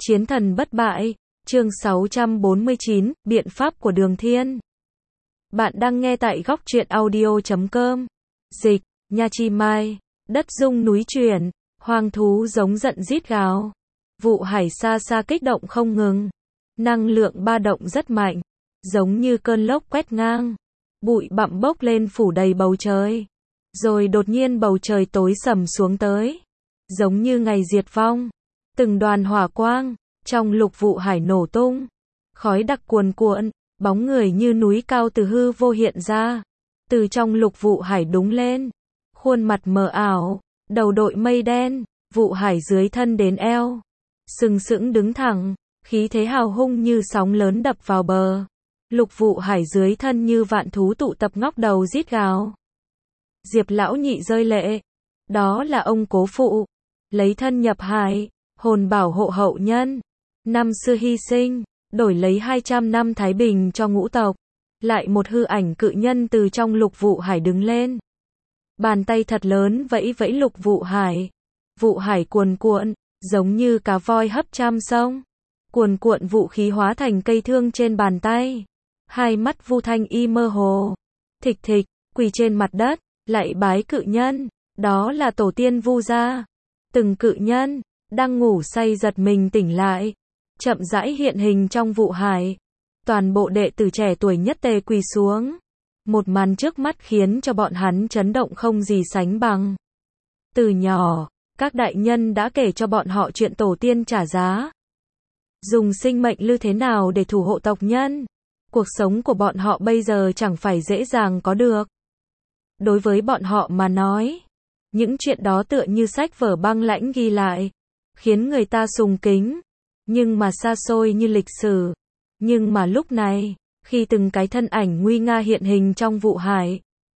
Chiến thần bất bại, chương 649, biện pháp của Đường Thiên. Bạn đang nghe tại góc truyện audio.com. Dịch, Nha Chi Mai, đất rung núi chuyển, hoang thú giống giận rít gào. Vụ hải xa xa kích động không ngừng. Năng lượng ba động rất mạnh, giống như cơn lốc quét ngang. Bụi bặm bốc lên phủ đầy bầu trời. Rồi đột nhiên bầu trời tối sầm xuống tới. Giống như ngày diệt vong. Từng đoàn hỏa quang, trong lục vụ hải nổ tung. Khói đặc cuồn cuộn, bóng người như núi cao từ hư vô hiện ra. Từ trong lục vụ hải đúng lên. Khuôn mặt mờ ảo, đầu đội mây đen, vụ hải dưới thân đến eo. Sừng sững đứng thẳng, khí thế hào hung như sóng lớn đập vào bờ. Lục vụ hải dưới thân như vạn thú tụ tập ngóc đầu rít gào. Diệp lão nhị rơi lệ. Đó là ông cố phụ. Lấy thân nhập hải, hồn bảo hộ hậu nhân. Năm xưa hy sinh, đổi lấy 200 năm thái bình cho ngũ tộc. Lại một hư ảnh cự nhân từ trong lục vụ hải đứng lên. Bàn tay thật lớn vẫy vẫy lục vụ hải. Vụ hải cuồn cuộn, giống như cá voi hấp trăm sông. Cuồn cuộn vũ khí hóa thành cây thương trên bàn tay. Hai mắt Vu Thanh Y mơ hồ. Thịch thịch, quỳ trên mặt đất, lạy bái cự nhân. Đó là tổ tiên Vu gia. Từng cự nhân, đang ngủ say giật mình tỉnh lại. Chậm rãi hiện hình trong vụ hải. Toàn bộ đệ tử trẻ tuổi nhất tề quỳ xuống. Một màn trước mắt khiến cho bọn hắn chấn động không gì sánh bằng. Từ nhỏ, các đại nhân đã kể cho bọn họ chuyện tổ tiên trả giá. Dùng sinh mệnh như thế nào để thủ hộ tộc nhân. Cuộc sống của bọn họ bây giờ chẳng phải dễ dàng có được. Đối với bọn họ mà nói, những chuyện đó tựa như sách vở băng lãnh ghi lại, khiến người ta sùng kính, nhưng mà xa xôi như lịch sử. Nhưng mà lúc này, khi từng cái thân ảnh nguy nga hiện hình trong vụ hải,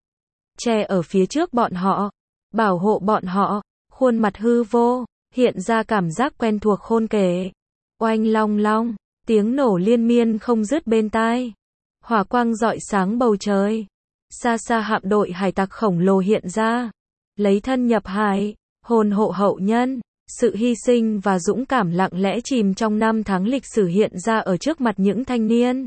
che ở phía trước bọn họ, bảo hộ bọn họ, khuôn mặt hư vô, hiện ra cảm giác quen thuộc khôn kể. Oanh long long, tiếng nổ liên miên không dứt bên tai. Hỏa quang rọi sáng bầu trời. Xa xa hạm đội hải tặc khổng lồ hiện ra. Lấy thân nhập hải, hồn hộ hậu nhân. Sự hy sinh và dũng cảm lặng lẽ chìm trong năm tháng lịch sử hiện ra ở trước mặt những thanh niên.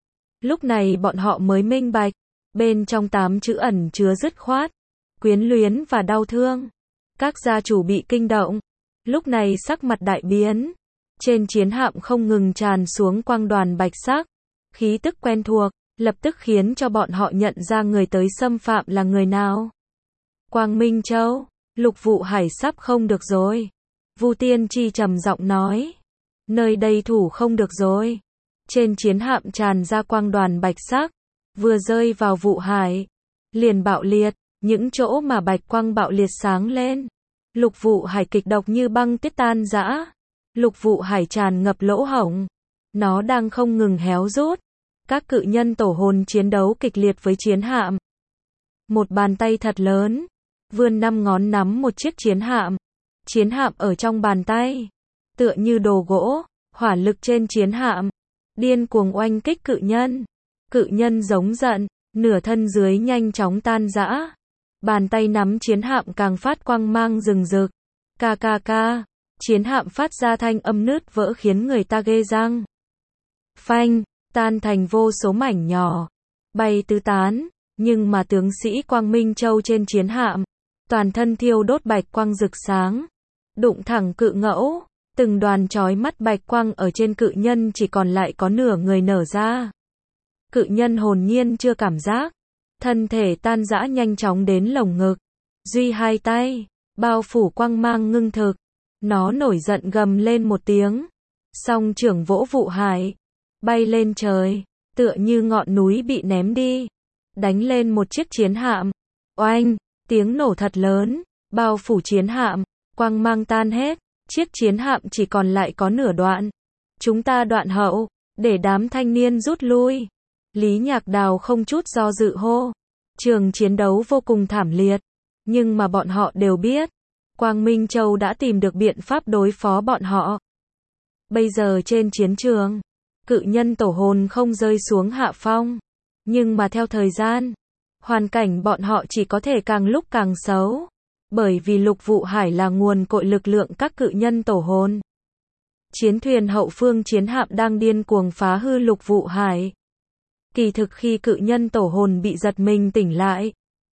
Lúc này bọn họ mới minh bạch. Bên trong 8 chữ ẩn chứa dứt khoát, quyến luyến và đau thương. Các gia chủ bị kinh động. Lúc này sắc mặt đại biến. Trên chiến hạm không ngừng tràn xuống quang đoàn bạch sắc. Khí tức quen thuộc, lập tức khiến cho bọn họ nhận ra người tới xâm phạm là người nào. Quang Minh Châu, lục vụ hải sắp không được rồi. Vu Tiên Chi trầm giọng nói. Nơi đây thủ không được rồi. Trên chiến hạm tràn ra quang đoàn bạch sắc. Vừa rơi vào vụ hải, liền bạo liệt. Những chỗ mà bạch quang bạo liệt sáng lên. Lục vụ hải kịch độc như băng tiết tan rã. Lục vụ hải tràn ngập lỗ hổng. Nó đang không ngừng héo rút. Các cự nhân tổ hồn chiến đấu kịch liệt với chiến hạm. Một bàn tay thật lớn, vươn 5 ngón nắm một chiếc chiến hạm. Chiến hạm ở trong bàn tay, tựa như đồ gỗ, hỏa lực trên chiến hạm, điên cuồng oanh kích cự nhân. Cự nhân giống giận, nửa thân dưới nhanh chóng tan rã. Bàn tay nắm chiến hạm càng phát quang mang rừng rực. Ca ca ca, chiến hạm phát ra thanh âm nứt vỡ khiến người ta ghê răng. Phanh, tan thành vô số mảnh nhỏ, bay tứ tán, nhưng mà tướng sĩ Quang Minh Châu trên chiến hạm, toàn thân thiêu đốt bạch quang rực sáng, đụng thẳng cự ngẫu, từng đoàn chói mắt bạch quang ở trên cự nhân chỉ còn lại có nửa người nở ra. Cự nhân hồn nhiên chưa cảm giác, thân thể tan rã nhanh chóng đến lồng ngực, duy hai tay, bao phủ quang mang ngưng thực, nó nổi giận gầm lên một tiếng, song trưởng vỗ vụ hải. Bay lên trời, tựa như ngọn núi bị ném đi, đánh lên một chiếc chiến hạm. Oanh, tiếng nổ thật lớn, bao phủ chiến hạm, quang mang tan hết, chiếc chiến hạm chỉ còn lại có nửa đoạn. Chúng ta đoạn hậu, để đám thanh niên rút lui. Lý Nhạc Đào không chút do dự hô. Trường chiến đấu vô cùng thảm liệt, nhưng mà bọn họ đều biết, Quang Minh Châu đã tìm được biện pháp đối phó bọn họ. Bây giờ trên chiến trường, cự nhân tổ hồn không rơi xuống hạ phong. Nhưng mà theo thời gian, hoàn cảnh bọn họ chỉ có thể càng lúc càng xấu. Bởi vì lục vụ hải là nguồn cội lực lượng các cự nhân tổ hồn. Chiến thuyền hậu phương chiến hạm đang điên cuồng phá hư Lục Vụ Hải. Kỳ thực khi cự nhân tổ hồn bị giật mình tỉnh lại,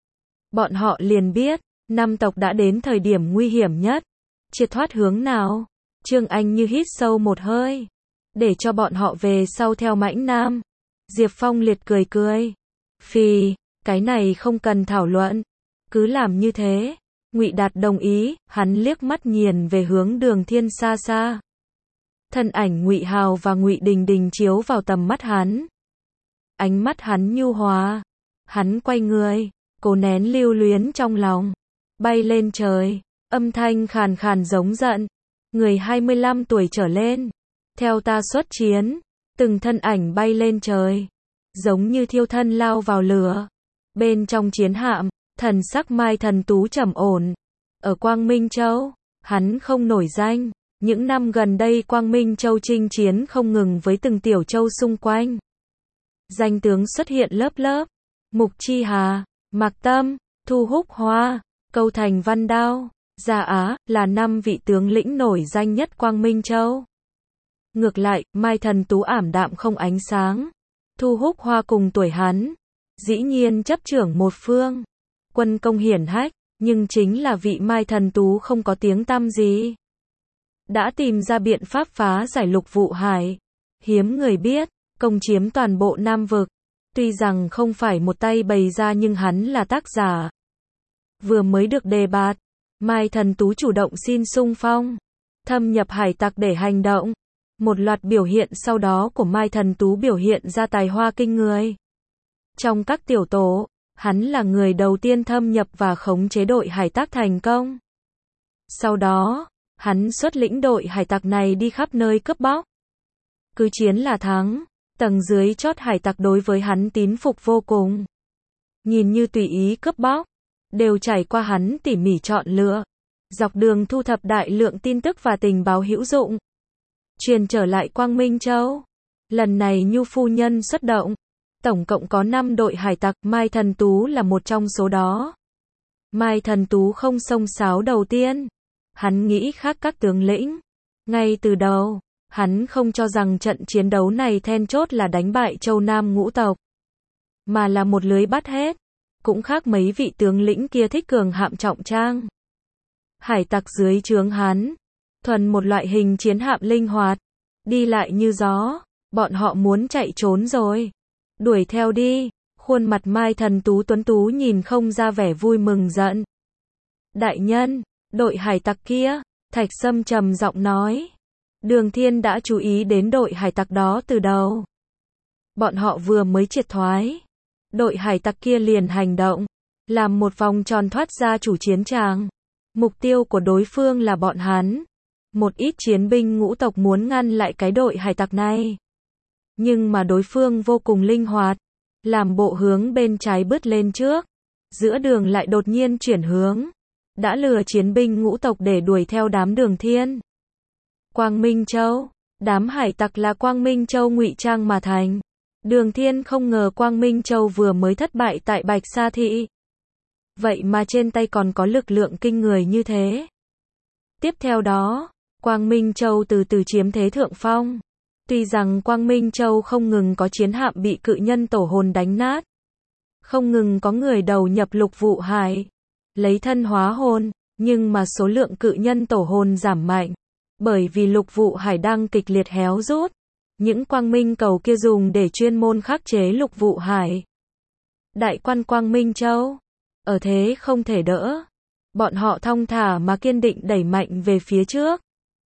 bọn họ liền biết, năm tộc đã đến thời điểm nguy hiểm nhất. Triệt thoát hướng nào? Trương Anh như hít sâu một hơi. Để cho bọn họ về sau theo Mãnh Nam. Diệp Phong liệt cười cười. Phì, cái này không cần thảo luận. Cứ làm như thế. Ngụy Đạt đồng ý, hắn liếc mắt nhìn về hướng Đường Thiên xa xa. Thân ảnh Ngụy Hào và Ngụy Đình Đình chiếu vào tầm mắt hắn. Ánh mắt hắn nhu hòa. Hắn quay người, cố nén lưu luyến trong lòng. Bay lên trời, âm thanh khàn khàn giống giận. Người 25 tuổi trở lên, theo ta xuất chiến. Từng thân ảnh bay lên trời, giống như thiêu thân lao vào lửa. Bên trong chiến hạm, thần sắc Mai Thần Tú trầm ổn. Ở Quang Minh Châu, hắn không nổi danh. Những năm gần đây Quang Minh Châu chinh chiến không ngừng với từng tiểu châu xung quanh. Danh tướng xuất hiện lớp lớp. Mục Chi Hà, Mạc Tâm, Thu Húc Hoa, Câu Thành Văn Đao, Gia Á là 5 vị tướng lĩnh nổi danh nhất Quang Minh Châu. Ngược lại, Mai Thần Tú ảm đạm không ánh sáng. Thu Húc Hoa cùng tuổi hắn, dĩ nhiên chấp trưởng một phương. Quân công hiển hách, nhưng chính là vị Mai Thần Tú không có tiếng tăm gì. Đã tìm ra biện pháp phá giải Lục Vụ Hải. Hiếm người biết, công chiếm toàn bộ Nam Vực. Tuy rằng không phải một tay bày ra nhưng hắn là tác giả. Vừa mới được đề bạt, Mai Thần Tú chủ động xin xung phong, thâm nhập hải tặc để hành động. Một loạt biểu hiện sau đó của Mai Thần Tú biểu hiện ra tài hoa kinh người. Trong các tiểu tổ, hắn là người đầu tiên thâm nhập và khống chế đội hải tặc thành công. Sau đó, hắn xuất lĩnh đội hải tặc này đi khắp nơi cướp bóc. Cứ chiến là thắng, tầng dưới chót hải tặc đối với hắn tín phục vô cùng. Nhìn như tùy ý cướp bóc, đều trải qua hắn tỉ mỉ chọn lựa. Dọc đường thu thập đại lượng tin tức và tình báo hữu dụng. Truyền trở lại Quang Minh Châu. Lần này Nhu phu nhân xuất động. Tổng cộng có 5 đội hải tặc, Mai Thần Tú là một trong số đó. Mai Thần Tú không xông xáo đầu tiên. Hắn nghĩ khác các tướng lĩnh. Ngay từ đầu, hắn không cho rằng trận chiến đấu này then chốt là đánh bại Châu Nam ngũ tộc, mà là một lưới bắt hết. Cũng khác mấy vị tướng lĩnh kia thích cường hạm trọng trang. Hải tặc dưới trướng hắn, thuần một loại hình chiến hạm linh hoạt, đi lại như gió, bọn họ muốn chạy trốn rồi. Đuổi theo đi, khuôn mặt Mai Thần Tú tuấn tú nhìn không ra vẻ vui mừng giận. Đại nhân, đội hải tặc kia, Thạch Sâm trầm giọng nói. Đường Thiên đã chú ý đến đội hải tặc đó từ đầu. Bọn họ vừa mới triệt thoái. Đội hải tặc kia liền hành động, làm một vòng tròn thoát ra chủ chiến tràng. Mục tiêu của đối phương là bọn hắn. Một ít chiến binh ngũ tộc muốn ngăn lại cái đội hải tặc này. Nhưng mà đối phương vô cùng linh hoạt, làm bộ hướng bên trái bứt lên trước. Giữa đường lại đột nhiên chuyển hướng. Đã lừa chiến binh ngũ tộc để đuổi theo đám Đường Thiên. Quang Minh Châu, đám hải tặc là Quang Minh Châu ngụy trang mà thành. Đường Thiên không ngờ Quang Minh Châu vừa mới thất bại tại Bạch Sa Thị. Vậy mà trên tay còn có lực lượng kinh người như thế. Tiếp theo đó, Quang Minh Châu từ từ chiếm thế thượng phong. Tuy rằng Quang Minh Châu không ngừng có chiến hạm bị cự nhân tổ hồn đánh nát. Không ngừng có người đầu nhập Lục Vụ Hải, lấy thân hóa hồn, nhưng mà số lượng cự nhân tổ hồn giảm mạnh. Bởi vì Lục Vụ Hải đang kịch liệt héo rút. Những quang minh cầu kia dùng để chuyên môn khắc chế Lục Vụ Hải. Đại quan Quang Minh Châu, ở thế không thể đỡ. Bọn họ thong thả mà kiên định đẩy mạnh về phía trước.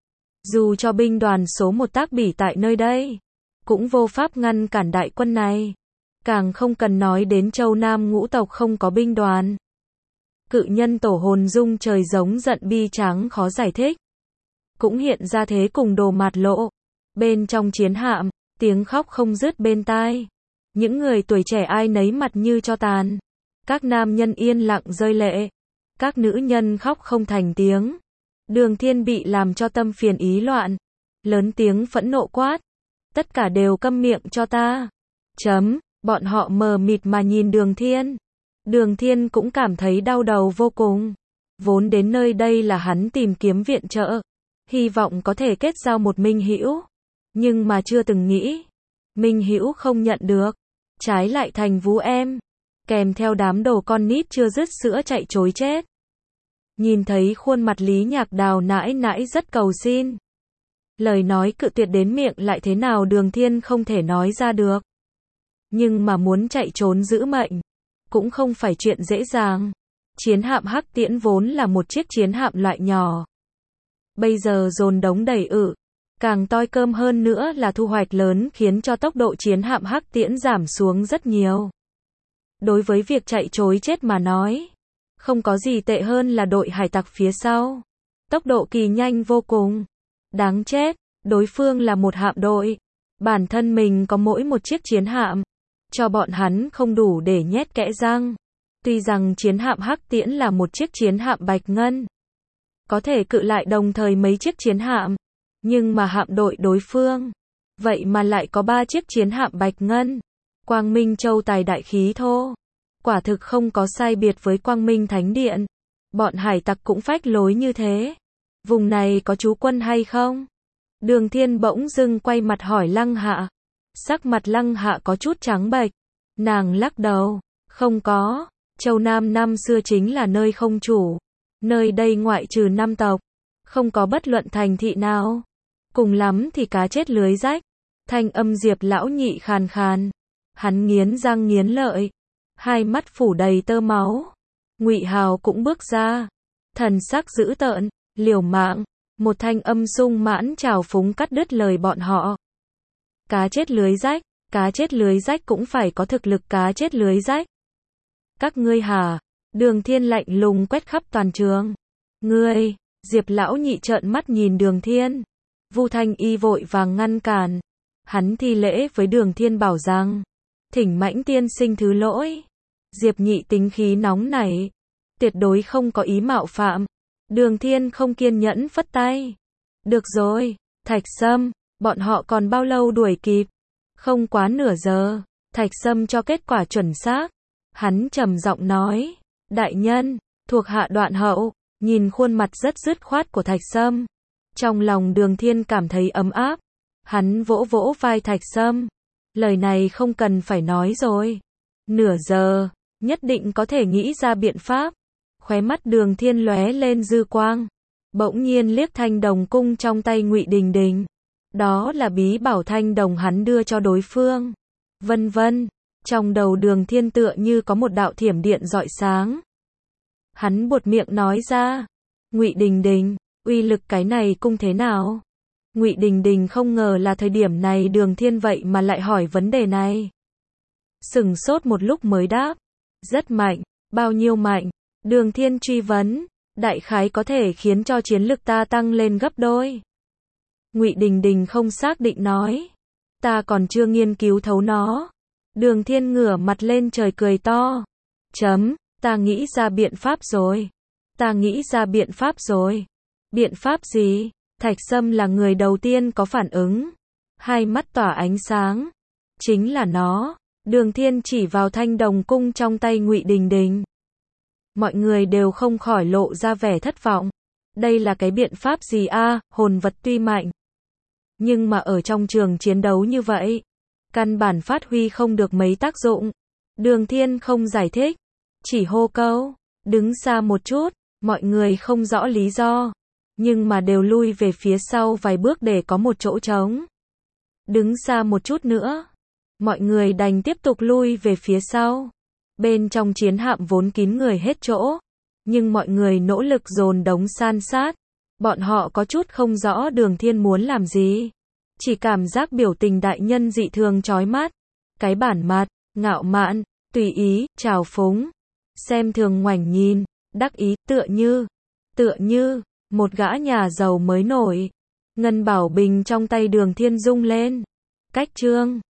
Dù cho binh đoàn số 1 tác bỉ tại nơi đây, cũng vô pháp ngăn cản đại quân này. Càng không cần nói đến Châu Nam ngũ tộc không có binh đoàn. Cự nhân tổ hồn rung trời giống giận bi tráng khó giải thích. Cũng hiện ra thế cùng đồ mạt lộ. Bên trong chiến hạm, tiếng khóc không dứt bên tai. Những người tuổi trẻ ai nấy mặt như tro tàn. Các nam nhân yên lặng rơi lệ. Các nữ nhân khóc không thành tiếng. Đường Thiên bị làm cho tâm phiền ý loạn. Lớn tiếng phẫn nộ quát. Tất cả đều câm miệng cho ta. Bọn họ mờ mịt mà nhìn Đường Thiên. Đường Thiên cũng cảm thấy đau đầu vô cùng. Vốn đến nơi đây là hắn tìm kiếm viện trợ. hy vọng có thể kết giao một minh hữu, nhưng mà chưa từng nghĩ, minh hữu không nhận được, trái lại thành vú em, kèm theo đám đồ con nít chưa dứt sữa chạy trối chết. Nhìn thấy khuôn mặt Lý Nhạc Đào nãi nãi rất cầu xin. Lời nói cự tuyệt đến miệng lại thế nào Đường Thiên không thể nói ra được. Nhưng mà muốn chạy trốn giữ mệnh, cũng không phải chuyện dễ dàng. Chiến hạm Hắc Tiễn vốn là một chiếc chiến hạm loại nhỏ. Bây giờ dồn đống đầy ự, càng toi cơm hơn nữa là thu hoạch lớn khiến cho tốc độ chiến hạm Hắc Tiễn giảm xuống rất nhiều. Đối với việc chạy trối chết mà nói, không có gì tệ hơn là đội hải tặc phía sau. Tốc độ kỳ nhanh vô cùng. Đáng chết, đối phương là một hạm đội. Bản thân mình có mỗi một chiếc chiến hạm. Cho bọn hắn không đủ để nhét kẽ răng. Tuy rằng chiến hạm Hắc Tiễn là một chiếc chiến hạm bạch ngân. Có thể cự lại đồng thời mấy chiếc chiến hạm. Nhưng mà hạm đội đối phương. Vậy mà lại có 3 chiếc chiến hạm bạch ngân. Quang Minh Châu tài đại khí thô. Quả thực không có sai biệt với Quang Minh Thánh Điện. Bọn hải tặc cũng phách lối như thế. Vùng này có trú quân hay không? Đường Thiên bỗng dưng quay mặt hỏi Lăng Hạ. Sắc mặt Lăng Hạ có chút trắng bệch. Nàng lắc đầu. Không có. Châu Nam năm xưa chính là nơi không chủ. Nơi đây ngoại trừ 5 tộc. Không có bất luận thành thị nào. Cùng lắm thì cá chết lưới rách. Thanh âm Diệp lão nhị khàn khàn. Hắn nghiến răng nghiến lợi. Hai mắt phủ đầy tơ máu. Ngụy Hào cũng bước ra. Thần sắc dữ tợn, liều mạng. Một thanh âm sung mãn trào phúng cắt đứt lời bọn họ. Cá chết lưới rách. Cá chết lưới rách cũng phải có thực lực cá chết lưới rách. Các ngươi hả? Đường Thiên lạnh lùng quét khắp toàn trường. Ngươi, Diệp lão nhị trợn mắt nhìn Đường Thiên. Vu Thanh Y vội vàng ngăn cản. Hắn thi lễ với Đường Thiên bảo rằng, thỉnh Mãnh tiên sinh thứ lỗi. Diệp nhị tính khí nóng nảy, tuyệt đối không có ý mạo phạm. Đường Thiên không kiên nhẫn phất tay. Được rồi, Thạch Sâm, bọn họ còn bao lâu đuổi kịp? Không quá nửa giờ. Thạch Sâm cho kết quả chuẩn xác. Hắn trầm giọng nói, đại nhân, thuộc hạ Đoạn Hậu. Nhìn khuôn mặt rất dứt khoát của Thạch Sâm, trong lòng Đường Thiên cảm thấy ấm áp. Hắn vỗ vỗ vai Thạch Sâm. Lời này không cần phải nói rồi. Nửa giờ, nhất định có thể nghĩ ra biện pháp. Khóe mắt Đường Thiên lóe lên dư quang. Bỗng nhiên liếc thanh đồng cung trong tay Ngụy Đình Đình. Đó là bí bảo thanh đồng hắn đưa cho đối phương. Vân vân, trong đầu Đường Thiên tựa như có một đạo thiểm điện rọi sáng. Hắn buột miệng nói ra, Ngụy Đình Đình, uy lực cái này cung thế nào? Ngụy Đình Đình không ngờ là thời điểm này Đường Thiên vậy mà lại hỏi vấn đề này. Sừng sốt một lúc mới đáp, rất mạnh. Bao nhiêu mạnh? Đường Thiên truy vấn, đại khái có thể khiến cho chiến lực ta tăng lên gấp đôi. Ngụy Đình Đình không xác định nói, ta còn chưa nghiên cứu thấu nó. Đường Thiên ngửa mặt lên trời cười to. Ta nghĩ ra biện pháp rồi. Ta nghĩ ra biện pháp rồi. Biện pháp gì? Thạch Sâm là người đầu tiên có phản ứng. Hai mắt tỏa ánh sáng. Chính là nó. Đường Thiên chỉ vào thanh đồng cung trong tay Ngụy Đình Đình. Mọi người đều không khỏi lộ ra vẻ thất vọng. Đây là cái biện pháp gì a? Hồn vật tuy mạnh, nhưng mà ở trong trường chiến đấu như vậy, căn bản phát huy không được mấy tác dụng. Đường Thiên không giải thích, chỉ hô câu, đứng xa một chút. Mọi người không rõ lý do, nhưng mà đều lui về phía sau vài bước để có một chỗ trống. Đứng xa một chút nữa. Mọi người đành tiếp tục lui về phía sau. Bên trong chiến hạm vốn kín người hết chỗ, nhưng mọi người nỗ lực dồn đống san sát. Bọn họ có chút không rõ Đường Thiên muốn làm gì. Chỉ cảm giác biểu tình đại nhân dị thường chói mắt. Cái bản mặt, ngạo mạn, tùy ý, trào phúng, xem thường ngoảnh nhìn, đắc ý, tựa như một gã nhà giàu mới nổi. Ngân bảo bình trong tay Đường Thiên rung lên. Cách chương